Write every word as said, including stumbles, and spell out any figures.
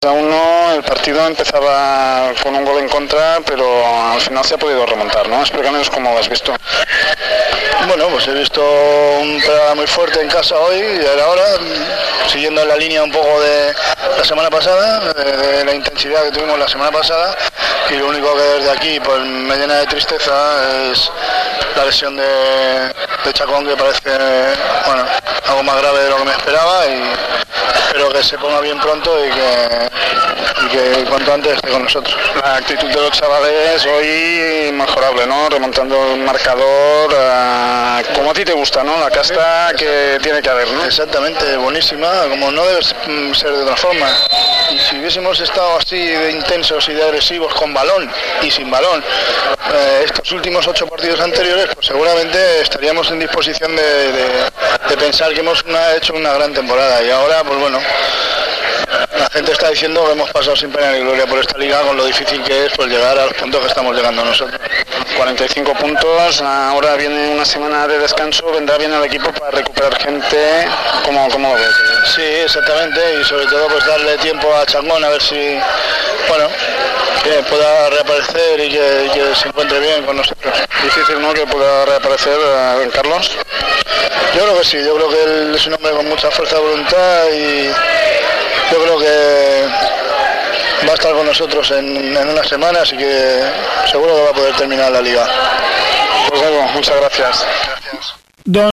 A uno, el partido empezaba con un gol en contra, pero al final se ha podido remontar, ¿no? Explícanos cómo lo has visto. Bueno, pues he visto un pegada muy fuerte en casa hoy y ahora, siguiendo la línea un poco de la semana pasada, de la intensidad que tuvimos la semana pasada, y lo único que desde aquí pues me llena de tristeza es la lesión de, de Chacón, que parece bueno, algo más grave de lo que me esperaba, y espero que se ponga bien pronto y que, y que cuanto antes esté con nosotros. La actitud de los chavales hoy inmejorable, ¿no? Remontando el marcador, uh, como a ti te gusta, ¿no? La casta que tiene que haber, ¿no? Exactamente, buenísima, como no debe ser de otra forma. Y si hubiésemos estado así de intensos y de agresivos con balón y sin balón eh, estos últimos ocho partidos anteriores, pues seguramente estaríamos en disposición de, de, de pensar que hemos una, hecho una gran temporada. Y ahora, pues bueno, la gente está diciendo que hemos pasado sin pena ni gloria por esta liga, con lo difícil que es pues llegar a los puntos que estamos llegando nosotros. cuarenta y cinco puntos, ahora viene una semana de descanso, vendrá bien el equipo para recuperar gente. ¿Cómo, cómo lo ves? Sí, exactamente, y sobre todo pues darle tiempo a Changón a ver si, bueno, que pueda reaparecer y que, y que se encuentre bien con nosotros. Difícil, ¿no?, que pueda reaparecer uh, Carlos. Yo creo que sí, yo creo que él es un hombre con mucha fuerza de voluntad y yo creo que va a estar con nosotros en, en unas semanas y que seguro que va a poder terminar la liga. Pues algo, muchas gracias. Gracias.